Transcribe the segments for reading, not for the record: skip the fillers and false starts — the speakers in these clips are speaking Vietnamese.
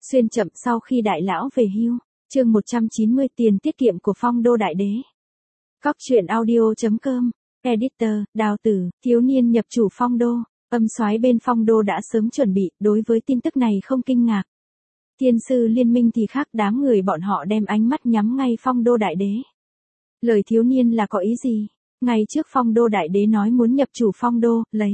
Xuyên chậm sau khi đại lão về hưu. Chương 190 tiền tiết kiệm của Phong Đô Đại Đế. Cóc truyện audio.com. Editor, Đào Tử, thiếu niên nhập chủ Phong Đô. Âm soái bên Phong Đô đã sớm chuẩn bị, đối với tin tức này không kinh ngạc. Thiên sư liên minh thì khác, đám người bọn họ đem ánh mắt nhắm ngay Phong Đô Đại Đế. Lời thiếu niên là có ý gì? Ngày trước Phong Đô Đại Đế nói muốn nhập chủ Phong Đô, lấy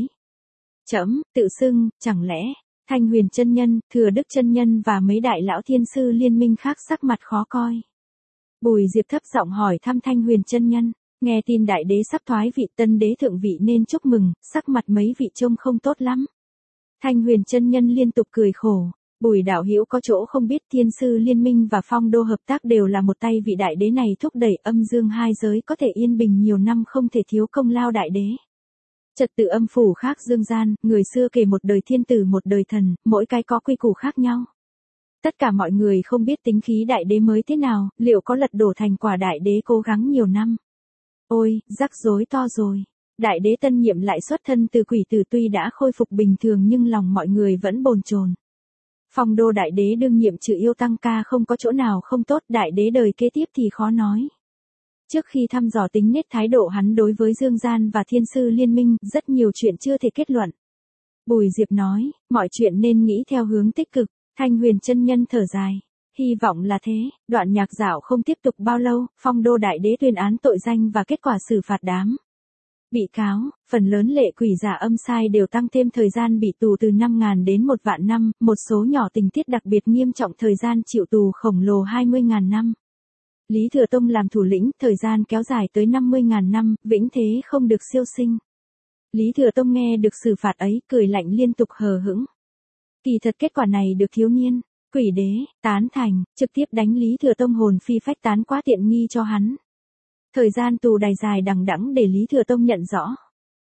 tự xưng, chẳng lẽ Thanh Huyền chân nhân, Thừa Đức chân nhân và mấy đại lão thiên sư liên minh khác sắc mặt khó coi. Bùi Diệp thấp giọng hỏi thăm Thanh Huyền chân nhân, nghe tin đại đế sắp thoái vị, tân đế thượng vị nên chúc mừng, sắc mặt mấy vị trông không tốt lắm. Thanh Huyền chân nhân liên tục cười khổ, Bùi đạo hữu có chỗ không biết, thiên sư liên minh và Phong Đô hợp tác đều là một tay vị đại đế này thúc đẩy, âm dương hai giới có thể yên bình nhiều năm không thể thiếu công lao đại đế. Trật tự âm phủ khác dương gian, người xưa kể một đời thiên tử một đời thần, mỗi cái có quy củ khác nhau. Tất cả mọi người không biết tính khí đại đế mới thế nào, liệu có lật đổ thành quả đại đế cố gắng nhiều năm. Ôi, rắc rối to rồi. Đại đế tân nhiệm lại xuất thân từ quỷ tử, tuy đã khôi phục bình thường nhưng lòng mọi người vẫn bồn chồn. Phong Đô đại đế đương nhiệm trừ yêu tăng ca không có chỗ nào không tốt, đại đế đời kế tiếp thì khó nói. Trước khi thăm dò tính nết thái độ hắn đối với dương gian và thiên sư liên minh, rất nhiều chuyện chưa thể kết luận. Bùi Diệp nói, mọi chuyện nên nghĩ theo hướng tích cực. Thanh Huyền chân nhân thở dài, hy vọng là thế. Đoạn nhạc dạo không tiếp tục bao lâu, Phong Đô đại đế tuyên án tội danh và kết quả xử phạt đám bị cáo. Phần lớn lệ quỷ giả âm sai đều tăng thêm thời gian bị tù từ 5.000 đến 1 vạn năm, một số nhỏ tình tiết đặc biệt nghiêm trọng thời gian chịu tù khổng lồ 20.000 năm. Lý Thừa Tông làm thủ lĩnh, thời gian kéo dài tới 50.000 năm, vĩnh thế không được siêu sinh. Lý Thừa Tông nghe được xử phạt ấy, cười lạnh liên tục hờ hững. Kỳ thật kết quả này được thiếu niên quỷ đế tán thành, trực tiếp đánh Lý Thừa Tông hồn phi phách tán, quá tiện nghi cho hắn. Thời gian tù đày dài đằng đẵng để Lý Thừa Tông nhận rõ.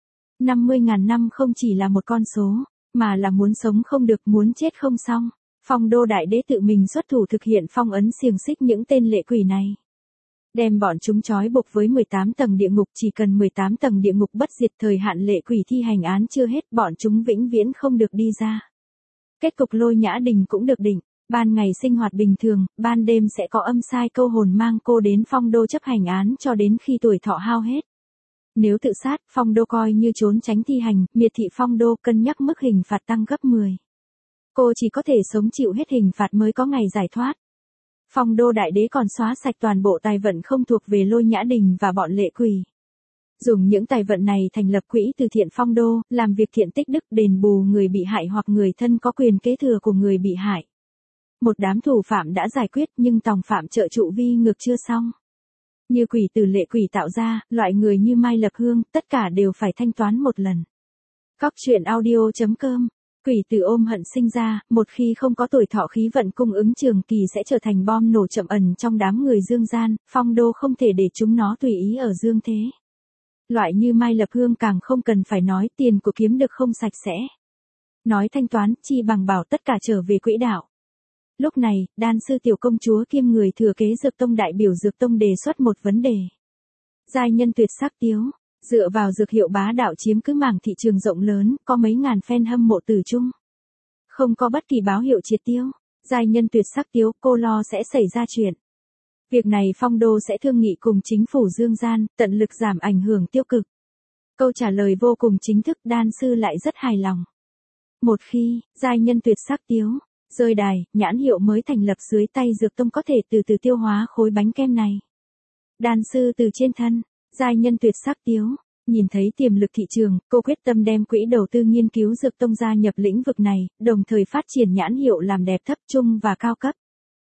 50.000 năm không chỉ là một con số, mà là muốn sống không được, muốn chết không xong. Phong Đô đại đế tự mình xuất thủ thực hiện phong ấn xiềng xích những tên lệ quỷ này. Đem bọn chúng trói buộc với 18 tầng địa ngục, chỉ cần 18 tầng địa ngục bất diệt, thời hạn lệ quỷ thi hành án chưa hết, bọn chúng vĩnh viễn không được đi ra. Kết cục Lôi Nhã Đình cũng được định, ban ngày sinh hoạt bình thường, ban đêm sẽ có âm sai câu hồn mang cô đến Phong Đô chấp hành án cho đến khi tuổi thọ hao hết. Nếu tự sát, Phong Đô coi như trốn tránh thi hành, miệt thị Phong Đô, cân nhắc mức hình phạt tăng gấp 10. Cô chỉ có thể sống chịu hết hình phạt mới có ngày giải thoát. Phong Đô đại đế còn xóa sạch toàn bộ tài vận không thuộc về Lôi Nhã Đình và bọn lệ quỷ. Dùng những tài vận này thành lập quỹ từ thiện Phong Đô, làm việc thiện tích đức, đền bù người bị hại hoặc người thân có quyền kế thừa của người bị hại. Một đám thủ phạm đã giải quyết, nhưng tòng phạm trợ trụ vi ngược chưa xong. Như quỷ từ lệ quỷ tạo ra, loại người như Mai Lập Hương, tất cả đều phải thanh toán một lần. Cóc truyện audio.com. Quỷ từ ôm hận sinh ra, một khi không có tuổi thọ, khí vận cung ứng trường kỳ sẽ trở thành bom nổ chậm ẩn trong đám người dương gian, Phong Đô không thể để chúng nó tùy ý ở dương thế. Loại như Mai Lập Hương càng không cần phải nói, tiền của kiếm được không sạch sẽ. Nói thanh toán, chi bằng bảo tất cả trở về quỹ đạo. Lúc này, đan sư tiểu công chúa kiêm người thừa kế Dược Tông đại biểu Dược Tông đề xuất một vấn đề. Giai nhân tuyệt sắc tiếu, dựa vào dược hiệu bá đạo chiếm cứ mảng thị trường rộng lớn, có mấy ngàn fan hâm mộ từ chung. Không có bất kỳ báo hiệu triệt tiêu. Giai nhân tuyệt sắc tiếu, cô lo sẽ xảy ra chuyện. Việc này Phong Đô sẽ thương nghị cùng chính phủ dương gian, tận lực giảm ảnh hưởng tiêu cực. Câu trả lời vô cùng chính thức, đan sư lại rất hài lòng. Một khi, giai nhân tuyệt sắc tiếu rơi đài, nhãn hiệu mới thành lập dưới tay Dược Tông có thể từ từ tiêu hóa khối bánh kem này. Đan sư từ trên thân, giai nhân tuyệt sắc tiếu, nhìn thấy tiềm lực thị trường, cô quyết tâm đem quỹ đầu tư nghiên cứu Dược Tông gia nhập lĩnh vực này, đồng thời phát triển nhãn hiệu làm đẹp thấp, trung và cao cấp.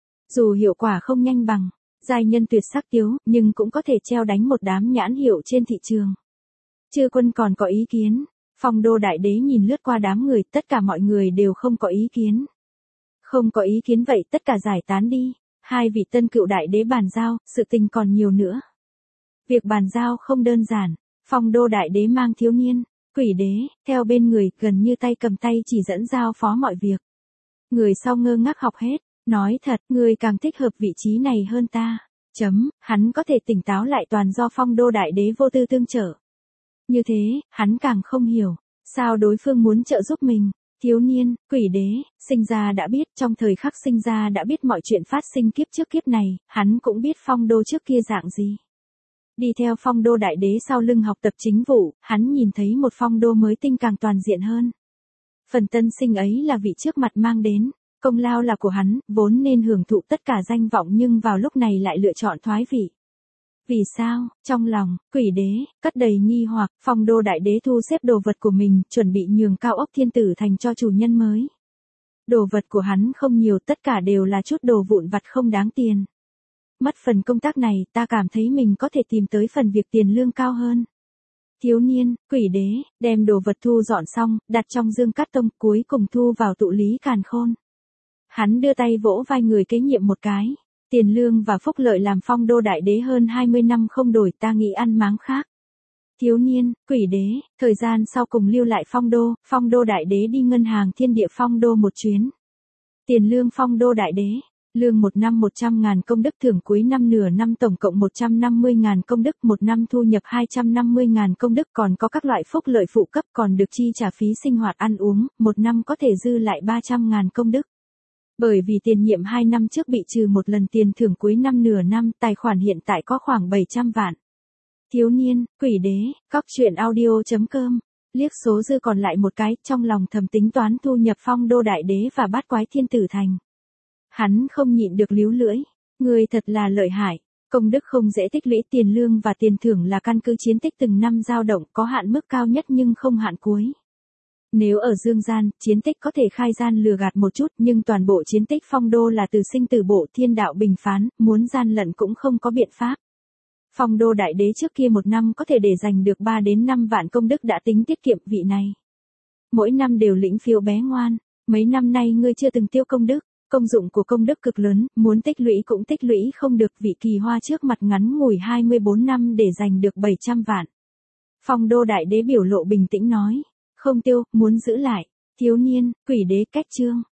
Dù hiệu quả không nhanh bằng giai nhân tuyệt sắc tiếu, nhưng cũng có thể treo đánh một đám nhãn hiệu trên thị trường. Chư quân còn có ý kiến? Phong Đô đại đế nhìn lướt qua đám người, tất cả mọi người đều không có ý kiến. Không có ý kiến vậy tất cả giải tán đi. Hai vị tân cựu đại đế bàn giao, sự tình còn nhiều nữa. Việc bàn giao không đơn giản. Phong Đô đại đế mang thiếu niên quỷ đế theo bên người, gần như tay cầm tay chỉ dẫn giao phó mọi việc. Người sau ngơ ngác học hết, nói thật, người càng thích hợp vị trí này hơn ta. Hắn có thể tỉnh táo lại toàn do Phong Đô đại đế vô tư tương trợ. Như thế, hắn càng không hiểu sao đối phương muốn trợ giúp mình. Thiếu niên, quỷ đế, sinh ra đã biết, trong thời khắc sinh ra đã biết mọi chuyện phát sinh kiếp trước kiếp này, hắn cũng biết Phong Đô trước kia dạng gì. Đi theo Phong Đô đại đế sau lưng học tập chính vụ, hắn nhìn thấy một Phong Đô mới tinh càng toàn diện hơn. Phần tân sinh ấy là vị trước mặt mang đến, công lao là của hắn, vốn nên hưởng thụ tất cả danh vọng nhưng vào lúc này lại lựa chọn thoái vị. Vì sao? Trong lòng, quỷ đế, cất đầy nghi hoặc, Phong Đô đại đế thu xếp đồ vật của mình, chuẩn bị nhường cao ốc thiên tử thành cho chủ nhân mới. Đồ vật của hắn không nhiều, tất cả đều là chút đồ vụn vặt không đáng tiền. Mất phần công tác này, ta cảm thấy mình có thể tìm tới phần việc tiền lương cao hơn. Thiếu niên, quỷ đế, đem đồ vật thu dọn xong, đặt trong dương cát tông, cuối cùng thu vào tụ lý càn khôn. Hắn đưa tay vỗ vai người kế nhiệm một cái. Tiền lương và phúc lợi làm Phong Đô đại đế hơn 20 năm không đổi, ta nghĩ ăn máng khác. Thiếu niên, quỷ đế, thời gian sau cùng lưu lại Phong Đô đại đế đi ngân hàng thiên địa Phong Đô một chuyến. Tiền lương Phong Đô đại đế, lương một năm 100.000 công đức, thưởng cuối năm nửa năm tổng cộng 150.000 công đức, một năm thu nhập 250.000 công đức, còn có các loại phúc lợi phụ cấp, còn được chi trả phí sinh hoạt ăn uống, một năm có thể dư lại 300.000 công đức. Bởi vì tiền nhiệm 2 năm trước bị trừ một lần tiền thưởng cuối năm nửa năm, tài khoản hiện tại có khoảng 700 vạn. Thiếu niên, quỷ đế, cóc truyện audio.com, liếc số dư còn lại một cái, trong lòng thầm tính toán thu nhập Phong Đô đại đế và bát quái thiên tử thành. Hắn không nhịn được líu lưỡi, người thật là lợi hại, công đức không dễ tích lũy, tiền lương và tiền thưởng là căn cứ chiến tích từng năm dao động, có hạn mức cao nhất nhưng không hạn cuối. Nếu ở dương gian, chiến tích có thể khai gian lừa gạt một chút, nhưng toàn bộ chiến tích Phong Đô là từ sinh tử bộ, thiên đạo bình phán, muốn gian lận cũng không có biện pháp. Phong Đô đại đế trước kia một năm có thể để giành được 3 đến 5 vạn công đức đã tính tiết kiệm, vị này. Mỗi năm đều lĩnh phiếu bé ngoan, mấy năm nay ngươi chưa từng tiêu công đức, công dụng của công đức cực lớn, muốn tích lũy cũng tích lũy không được, vị kỳ hoa trước mặt ngắn ngủi 24 năm để giành được 700 vạn. Phong Đô đại đế biểu lộ bình tĩnh nói. Không tiêu, muốn giữ lại. Thiếu niên, quỷ đế cách chương.